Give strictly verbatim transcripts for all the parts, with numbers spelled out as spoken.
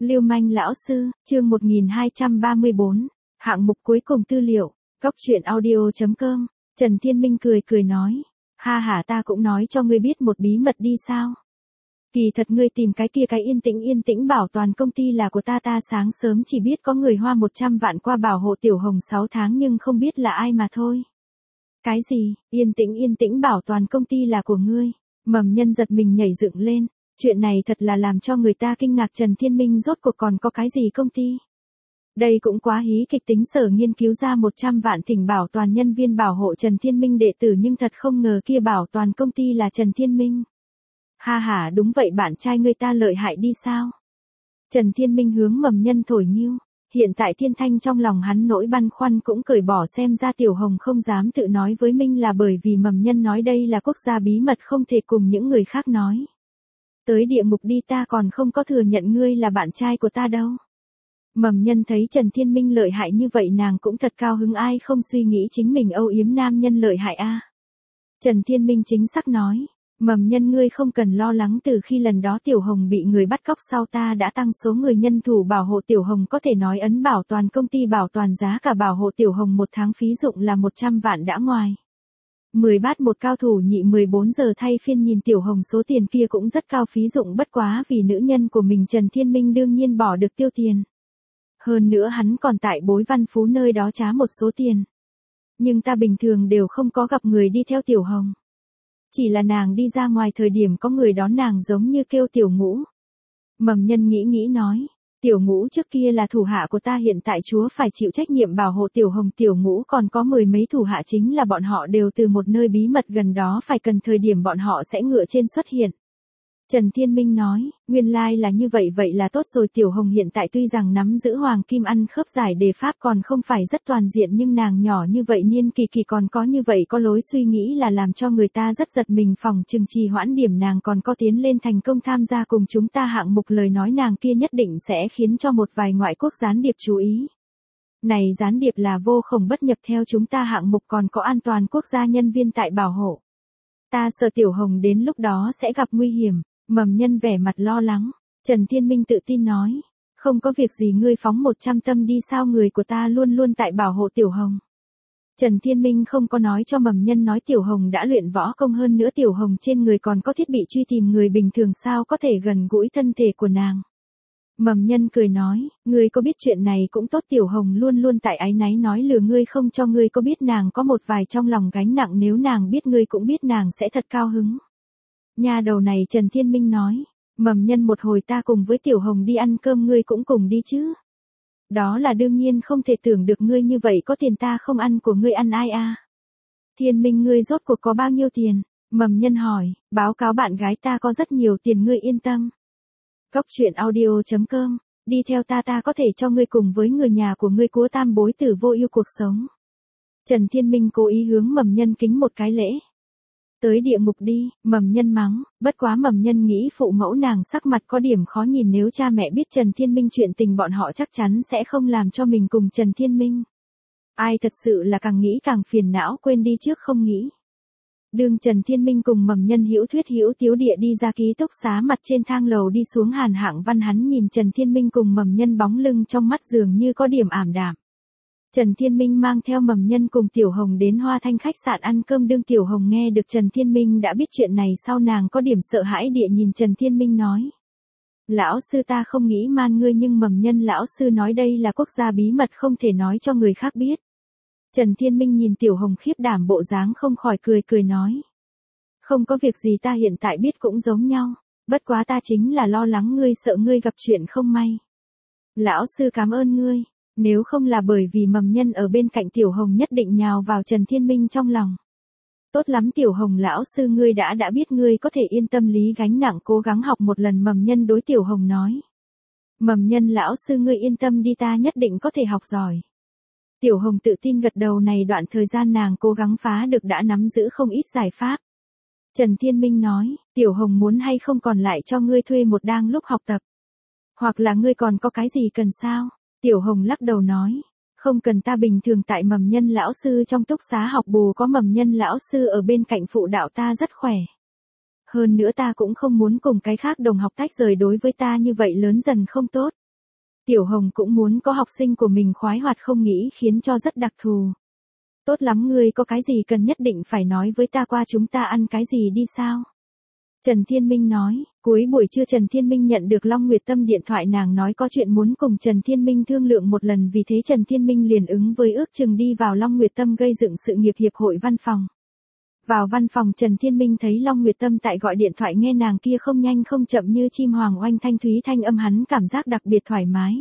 Lưu manh lão sư, chương một nghìn hai trăm ba mươi bốn, hạng mục cuối cùng tư liệu, góc truyện audio chấm com, Trần Thiên Minh cười cười nói, ha hả ta cũng nói cho ngươi biết một bí mật đi sao. Kỳ thật ngươi tìm cái kia cái yên tĩnh yên tĩnh bảo toàn công ty là của ta ta sáng sớm chỉ biết có người hoa một trăm vạn qua bảo hộ Tiểu Hồng sáu tháng nhưng không biết là ai mà thôi. Cái gì, yên tĩnh yên tĩnh bảo toàn công ty là của ngươi, Mầm Nhân giật mình nhảy dựng lên. Chuyện này thật là làm cho người ta kinh ngạc. Trần Thiên Minh rốt cuộc còn có cái gì công ty? Đây cũng quá hí kịch tính. Sở nghiên cứu ra một trăm vạn thỉnh bảo toàn nhân viên bảo hộ Trần Thiên Minh đệ tử nhưng thật không ngờ kia bảo toàn công ty là Trần Thiên Minh. Ha ha, đúng vậy, bạn trai người ta lợi hại đi sao? Trần Thiên Minh hướng Mầm Nhân thổi nhiêu. Hiện tại Thiên Thanh trong lòng hắn nỗi băn khoăn cũng cởi bỏ, xem ra Tiểu Hồng không dám tự nói với Minh là bởi vì Mầm Nhân nói đây là quốc gia bí mật không thể cùng những người khác nói. Tới địa ngục đi, ta còn không có thừa nhận ngươi là bạn trai của ta đâu. Mầm Nhân thấy Trần Thiên Minh lợi hại như vậy nàng cũng thật cao hứng, ai không suy nghĩ chính mình âu yếm nam nhân lợi hại a. À? Trần Thiên Minh chính xác nói, Mầm Nhân ngươi không cần lo lắng, từ khi lần đó Tiểu Hồng bị người bắt cóc sau ta đã tăng số người nhân thủ bảo hộ Tiểu Hồng, có thể nói ấn bảo toàn công ty bảo toàn giá cả bảo hộ Tiểu Hồng một tháng phí dụng là một trăm vạn đã ngoài. mười bát một cao thủ nhị mười bốn giờ thay phiên nhìn Tiểu Hồng, số tiền kia cũng rất cao, phí dụng bất quá vì nữ nhân của mình Trần Thiên Minh đương nhiên bỏ được tiêu tiền. Hơn nữa hắn còn tại Bối Văn Phú nơi đó trá một số tiền. Nhưng ta bình thường đều không có gặp người đi theo Tiểu Hồng. Chỉ là nàng đi ra ngoài thời điểm có người đón nàng giống như kêu Tiểu Ngũ. Mầm Nhân nghĩ nghĩ nói, Tiểu Ngũ trước kia là thủ hạ của ta, hiện tại chúa phải chịu trách nhiệm bảo hộ Tiểu Hồng. Tiểu Ngũ còn có mười mấy thủ hạ, chính là bọn họ đều từ một nơi bí mật gần đó, phải cần thời điểm bọn họ sẽ ngựa trên xuất hiện. Trần Thiên Minh nói, nguyên lai là như vậy, vậy là tốt rồi. Tiểu Hồng hiện tại tuy rằng nắm giữ hoàng kim ăn khớp giải đề pháp còn không phải rất toàn diện, nhưng nàng nhỏ như vậy niên kỳ kỳ còn có như vậy có lối suy nghĩ là làm cho người ta rất giật mình. Phòng trừng trì hoãn điểm nàng còn có tiến lên thành công tham gia cùng chúng ta hạng mục, lời nói nàng kia nhất định sẽ khiến cho một vài ngoại quốc gián điệp chú ý. Này gián điệp là vô khổng bất nhập theo chúng ta hạng mục, còn có an toàn quốc gia nhân viên tại bảo hộ. Ta sợ Tiểu Hồng đến lúc đó sẽ gặp nguy hiểm. Mầm Nhân vẻ mặt lo lắng. Trần Thiên Minh tự tin nói, không có việc gì, ngươi phóng một trăm tâm đi, sao người của ta luôn luôn tại bảo hộ Tiểu Hồng. Trần Thiên Minh không có nói cho Mầm Nhân nói Tiểu Hồng đã luyện võ công, hơn nữa Tiểu Hồng trên người còn có thiết bị truy tìm, người bình thường sao có thể gần gũi thân thể của nàng. Mầm Nhân cười nói, ngươi có biết chuyện này cũng tốt, Tiểu Hồng luôn luôn tại áy náy nói lừa ngươi không cho ngươi, có biết nàng có một vài trong lòng gánh nặng, nếu nàng biết ngươi cũng biết nàng sẽ thật cao hứng. Nhà đầu này, Trần Thiên Minh nói, Mầm Nhân một hồi ta cùng với Tiểu Hồng đi ăn cơm, ngươi cũng cùng đi chứ. Đó là đương nhiên, không thể tưởng được ngươi như vậy có tiền ta không ăn của ngươi ăn ai a. Thiên Minh ngươi rốt cuộc có bao nhiêu tiền? Mầm Nhân hỏi, báo cáo bạn gái ta có rất nhiều tiền, ngươi yên tâm. Góc truyện audio chấm com, đi theo ta ta có thể cho ngươi cùng với người nhà của ngươi cúa tam bối tử vô ưu cuộc sống. Trần Thiên Minh cố ý hướng Mầm Nhân kính một cái lễ. Tới địa ngục đi, Mầm Nhân mắng, bất quá Mầm Nhân nghĩ phụ mẫu nàng sắc mặt có điểm khó nhìn, nếu cha mẹ biết Trần Thiên Minh chuyện tình bọn họ chắc chắn sẽ không làm cho mình cùng Trần Thiên Minh. Ai thật sự là càng nghĩ càng phiền não, quên đi trước không nghĩ. Đường Trần Thiên Minh cùng Mầm Nhân hữu thuyết hữu tiếu địa đi ra ký túc xá, mặt trên thang lầu đi xuống Hàn Hạng Văn hắn nhìn Trần Thiên Minh cùng Mầm Nhân bóng lưng, trong mắt dường như có điểm ảm đạm. Trần Thiên Minh mang theo Mầm Nhân cùng Tiểu Hồng đến Hoa Thanh khách sạn ăn cơm, đương Tiểu Hồng nghe được Trần Thiên Minh đã biết chuyện này sau nàng có điểm sợ hãi địa nhìn Trần Thiên Minh nói. Lão sư ta không nghĩ man ngươi, nhưng Mầm Nhân lão sư nói đây là quốc gia bí mật không thể nói cho người khác biết. Trần Thiên Minh nhìn Tiểu Hồng khiếp đảm bộ dáng không khỏi cười cười nói. Không có việc gì, ta hiện tại biết cũng giống nhau, bất quá ta chính là lo lắng ngươi, sợ ngươi gặp chuyện không may. Lão sư cảm ơn ngươi. Nếu không là bởi vì Mầm Nhân ở bên cạnh, Tiểu Hồng nhất định nhào vào Trần Thiên Minh trong lòng. Tốt lắm Tiểu Hồng lão sư, ngươi đã đã biết, ngươi có thể yên tâm lý gánh nặng cố gắng học một lần. Mầm Nhân đối Tiểu Hồng nói. Mầm Nhân lão sư ngươi yên tâm đi, ta nhất định có thể học giỏi. Tiểu Hồng tự tin gật đầu, này đoạn thời gian nàng cố gắng phá được đã nắm giữ không ít giải pháp. Trần Thiên Minh nói, Tiểu Hồng muốn hay không còn lại cho ngươi thuê một đang lúc học tập. Hoặc là ngươi còn có cái gì cần sao? Tiểu Hồng lắc đầu nói, không cần, ta bình thường tại Mầm Nhân lão sư trong túc xá học bù, có Mầm Nhân lão sư ở bên cạnh phụ đạo ta rất khỏe. Hơn nữa ta cũng không muốn cùng cái khác đồng học tách rời, đối với ta như vậy lớn dần không tốt. Tiểu Hồng cũng muốn có học sinh của mình khoái hoạt không nghĩ khiến cho rất đặc thù. Tốt lắm, ngươi có cái gì cần nhất định phải nói với ta, qua chúng ta ăn cái gì đi sao? Trần Thiên Minh nói. Cuối buổi trưa Trần Thiên Minh nhận được Long Nguyệt Tâm điện thoại, nàng nói có chuyện muốn cùng Trần Thiên Minh thương lượng một lần, vì thế Trần Thiên Minh liền ứng với ước chừng đi vào Long Nguyệt Tâm gây dựng sự nghiệp hiệp hội văn phòng. Vào văn phòng Trần Thiên Minh thấy Long Nguyệt Tâm tại gọi điện thoại, nghe nàng kia không nhanh không chậm như chim hoàng oanh thanh thúy thanh âm, hắn cảm giác đặc biệt thoải mái.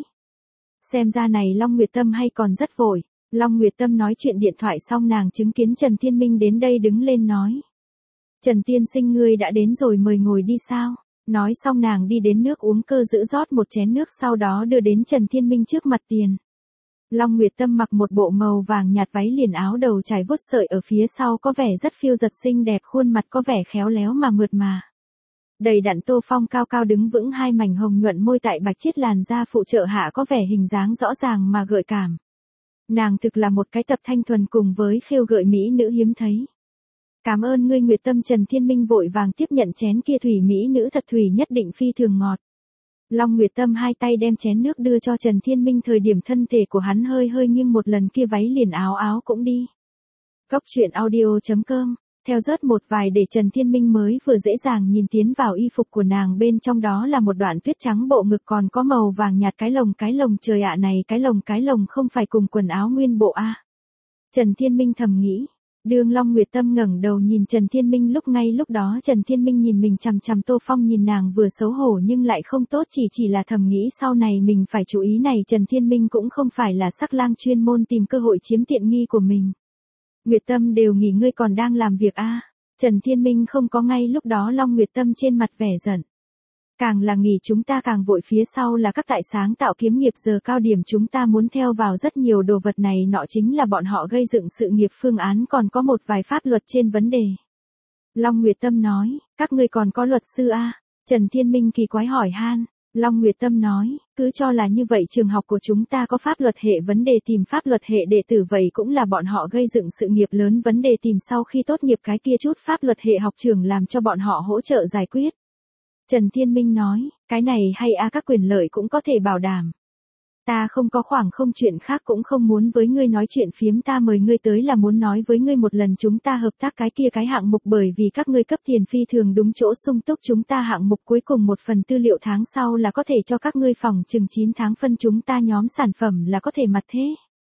Xem ra này Long Nguyệt Tâm hay còn rất vội. Long Nguyệt Tâm nói chuyện điện thoại xong, nàng chứng kiến Trần Thiên Minh đến đây đứng lên nói. Trần tiên sinh, ngươi đã đến rồi, mời ngồi đi sao? Nói xong nàng đi đến nước uống cơ giữ rót một chén nước, sau đó đưa đến Trần Thiên Minh trước mặt tiền. Long Nguyệt Tâm mặc một bộ màu vàng nhạt váy liền, áo đầu trải vuốt sợi ở phía sau, có vẻ rất phiêu giật xinh đẹp, khuôn mặt có vẻ khéo léo mà mượt mà. Đầy đặn tô phong cao cao đứng vững, hai mảnh hồng nhuận môi tại bạch chiết làn da phụ trợ hạ có vẻ hình dáng rõ ràng mà gợi cảm. Nàng thực là một cái tập thanh thuần cùng với khêu gợi mỹ nữ hiếm thấy. Cảm ơn ngươi Nguyệt Tâm. Trần Thiên Minh vội vàng tiếp nhận chén kia, thủy mỹ nữ thật thủy nhất định phi thường ngọt. Long Nguyệt Tâm hai tay đem chén nước đưa cho Trần Thiên Minh, thời điểm thân thể của hắn hơi hơi nghiêng một lần kia váy liền áo áo cũng đi. Cốc truyện audio chấm com, theo rớt một vài để Trần Thiên Minh mới vừa dễ dàng nhìn tiến vào y phục của nàng, bên trong đó là một đoạn tuyết trắng bộ ngực còn có màu vàng nhạt cái lồng, cái lồng trời ạ, này cái lồng cái lồng không phải cùng quần áo nguyên bộ a? Trần Thiên Minh thầm nghĩ. Đương Long Nguyệt Tâm ngẩng đầu nhìn Trần Thiên Minh, lúc ngay lúc đó Trần Thiên Minh nhìn mình chằm chằm, Tô Phong nhìn nàng vừa xấu hổ nhưng lại không tốt, chỉ chỉ là thầm nghĩ sau này mình phải chú ý này. Trần Thiên Minh cũng không phải là sắc lang chuyên môn tìm cơ hội chiếm tiện nghi của mình. Nguyệt Tâm đều nghỉ ngơi còn đang làm việc a? Trần Thiên Minh không có ngay lúc đó Long Nguyệt Tâm trên mặt vẻ giận. Càng là nghỉ chúng ta càng vội, phía sau là các tại sáng tạo kiếm nghiệp, giờ cao điểm chúng ta muốn theo vào rất nhiều đồ vật này nọ, chính là bọn họ gây dựng sự nghiệp phương án, còn có một vài pháp luật trên vấn đề. Long Nguyệt Tâm nói, các ngươi còn có luật sư a? Trần Thiên Minh kỳ quái hỏi han. Long Nguyệt Tâm nói, cứ cho là như vậy, trường học của chúng ta có pháp luật hệ vấn đề tìm pháp luật hệ đệ tử, vậy cũng là bọn họ gây dựng sự nghiệp lớn vấn đề tìm sau khi tốt nghiệp cái kia chút pháp luật hệ học trường làm cho bọn họ hỗ trợ giải quyết. Trần Thiên Minh nói, cái này hay a, các quyền lợi cũng có thể bảo đảm. Ta không có khoảng không chuyện khác cũng không muốn với ngươi nói chuyện phiếm, ta mời ngươi tới là muốn nói với ngươi một lần chúng ta hợp tác cái kia cái hạng mục, bởi vì các ngươi cấp tiền phi thường đúng chỗ sung túc, chúng ta hạng mục cuối cùng một phần tư liệu tháng sau là có thể cho các ngươi, phòng chừng chín tháng phân chúng ta nhóm sản phẩm là có thể mặt thế.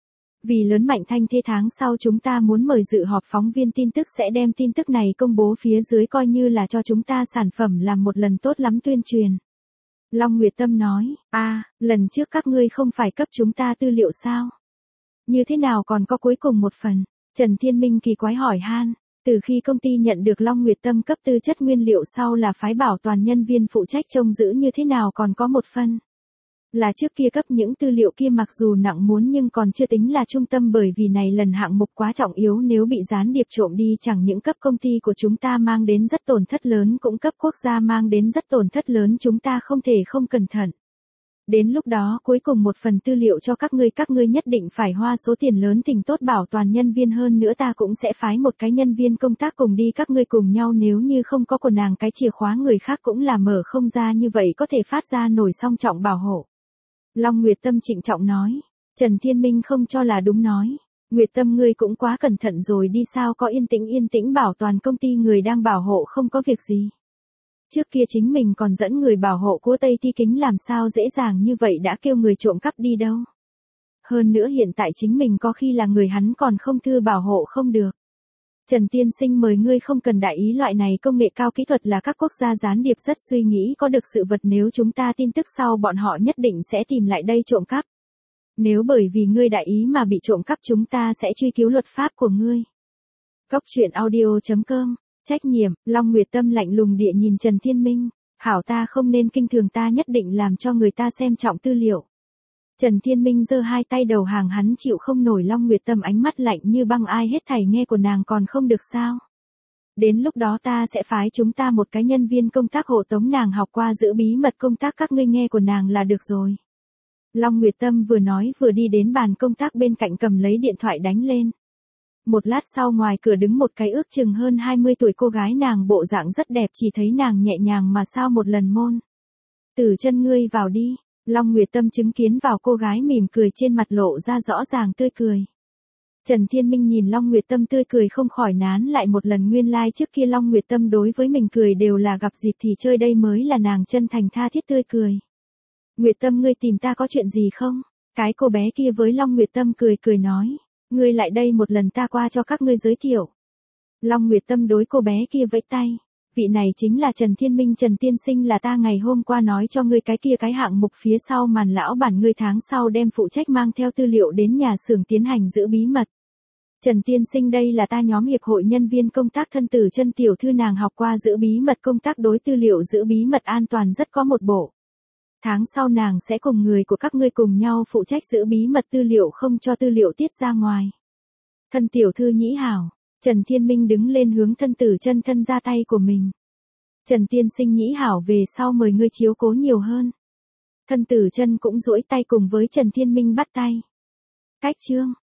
Vì lớn mạnh thanh thế, tháng sau chúng ta muốn mời dự họp phóng viên tin tức, sẽ đem tin tức này công bố phía dưới, coi như là cho chúng ta sản phẩm làm một lần tốt lắm tuyên truyền. Long Nguyệt Tâm nói, a, lần trước các ngươi không phải cấp chúng ta tư liệu sao? Như thế nào còn có cuối cùng một phần? Trần Thiên Minh kỳ quái hỏi han. Từ khi công ty nhận được Long Nguyệt Tâm cấp tư chất nguyên liệu sau là phái bảo toàn nhân viên phụ trách trông giữ, như thế nào còn có một phần? Là trước kia cấp những tư liệu kia mặc dù nặng muốn nhưng còn chưa tính là trung tâm, bởi vì này lần hạng mục quá trọng yếu, nếu bị gián điệp trộm đi chẳng những cấp công ty của chúng ta mang đến rất tổn thất lớn, cũng cấp quốc gia mang đến rất tổn thất lớn, chúng ta không thể không cẩn thận. Đến lúc đó cuối cùng một phần tư liệu cho các ngươi, các ngươi nhất định phải hoa số tiền lớn tình tốt bảo toàn nhân viên, hơn nữa ta cũng sẽ phái một cái nhân viên công tác cùng đi các ngươi cùng nhau, nếu như không có của nàng cái chìa khóa người khác cũng là mở không ra, như vậy có thể phát ra nổi song trọng bảo hộ. Long Nguyệt Tâm trịnh trọng nói. Trần Thiên Minh không cho là đúng nói. Nguyệt Tâm ngươi cũng quá cẩn thận rồi đi, sao có yên tĩnh yên tĩnh bảo toàn công ty người đang bảo hộ không có việc gì. Trước kia chính mình còn dẫn người bảo hộ của Tây Thi Kính, làm sao dễ dàng như vậy đã kêu người trộm cắp đi đâu. Hơn nữa hiện tại chính mình có khi là người hắn còn không thư bảo hộ không được. Trần tiên sinh mời ngươi không cần đại ý, loại này công nghệ cao kỹ thuật là các quốc gia gián điệp rất suy nghĩ có được sự vật, nếu chúng ta tin tức sau bọn họ nhất định sẽ tìm lại đây trộm cắp. Nếu bởi vì ngươi đại ý mà bị trộm cắp chúng ta sẽ truy cứu luật pháp của ngươi. Cốc truyện audio chấm com, trách nhiệm. Long Nguyệt Tâm lạnh lùng địa nhìn Trần Thiên Minh. Hảo, ta không nên kinh thường, ta nhất định làm cho người ta xem trọng tư liệu. Trần Thiên Minh giơ hai tay đầu hàng, hắn chịu không nổi Long Nguyệt Tâm ánh mắt lạnh như băng, ai hết thảy nghe của nàng còn không được sao? Đến lúc đó ta sẽ phái chúng ta một cái nhân viên công tác hộ tống nàng học qua giữ bí mật công tác, các ngươi nghe của nàng là được rồi. Long Nguyệt Tâm vừa nói vừa đi đến bàn công tác bên cạnh cầm lấy điện thoại đánh lên. Một lát sau ngoài cửa đứng một cái ước chừng hơn hai mươi tuổi cô gái, nàng bộ dạng rất đẹp, chỉ thấy nàng nhẹ nhàng mà sao một lần môn. Từ chân ngươi vào đi. Long Nguyệt Tâm chứng kiến vào cô gái mỉm cười trên mặt lộ ra rõ ràng tươi cười. Trần Thiên Minh nhìn Long Nguyệt Tâm tươi cười không khỏi nán lại một lần, nguyên lai like trước kia Long Nguyệt Tâm đối với mình cười đều là gặp dịp thì chơi, đây mới là nàng chân thành tha thiết tươi cười. Nguyệt Tâm, ngươi tìm ta có chuyện gì không? Cái cô bé kia với Long Nguyệt Tâm cười cười nói. Ngươi lại đây một lần ta qua cho các ngươi giới thiệu. Long Nguyệt Tâm đối cô bé kia vẫy tay. Vị này chính là Trần Thiên Minh, Trần tiên sinh là ta ngày hôm qua nói cho ngươi cái kia cái hạng mục phía sau màn lão bản, ngươi tháng sau đem phụ trách mang theo tư liệu đến nhà xưởng tiến hành giữ bí mật. Trần tiên sinh, đây là ta nhóm hiệp hội nhân viên công tác thân tử chân tiểu thư, nàng học qua giữ bí mật công tác, đối tư liệu giữ bí mật an toàn rất có một bộ. Tháng sau nàng sẽ cùng người của các ngươi cùng nhau phụ trách giữ bí mật tư liệu, không cho tư liệu tiết ra ngoài. Thân tiểu thư nhĩ hảo. Trần Thiên Minh đứng lên hướng thân tử chân thân ra tay của mình. Trần tiên sinh nhĩ hảo, về sau mời ngươi chiếu cố nhiều hơn. Thân tử chân cũng duỗi tay cùng với Trần Thiên Minh bắt tay. Cách chương